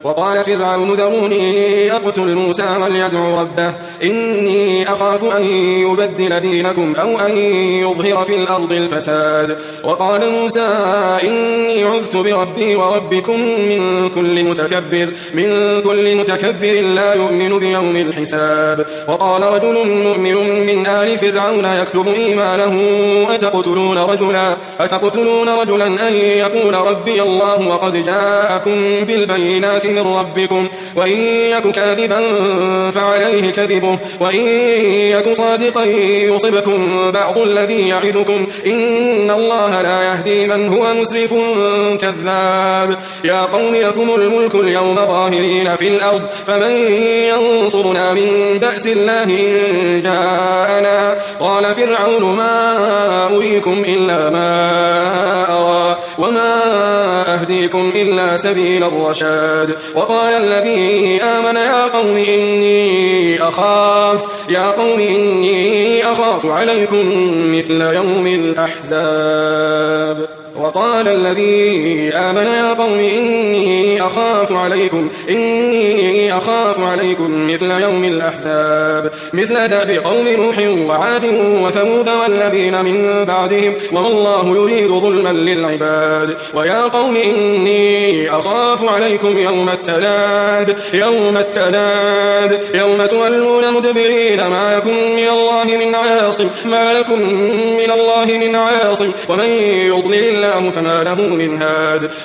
وقال فرعون ذروني أقتل موسى وليدع ربه إني أخاف أن يبدل دينكم أو أن يظهر في الأرض الفساد. وقال موسى إني عذت بربي وربكم من كل متكبر لا يؤمن بيوم الحساب. وقال رجل مؤمن من آل فرعون يكتب إيمانه أتقتلون رجلا أن يقول ربي الله وقد جاءكم بالبينات من ربكم وإن يك كاذبا فعليه كذبه وإن يك صادقا يصبكم بعض الذي يعدكم إن الله لا يهدي من هو مسرف كذاب. يا قوم لكم الملك اليوم ظاهرين في الأرض فمن ينصرنا من بأس الله إن جاءنا. قال فرعون ما أريكم إلا ما أرى وما أهديكم إلا سبيل الرشاد. وقال الذي آمن يا قوم إني أخاف عليكم مثل يوم الأحزاب. وقال الذي آمن يا قوم إني أخاف عليكم مثل يوم الأحزاب مثل دأب قوم نوح وعاد وثمود والذين من بعدهم وما الله يريد ظلما للعباد. ويا قوم إني أخاف عليكم يوم التناد يوم تولون مدبرين ما لكم من الله من عاصم ومن يضلل الله فما له من هاد.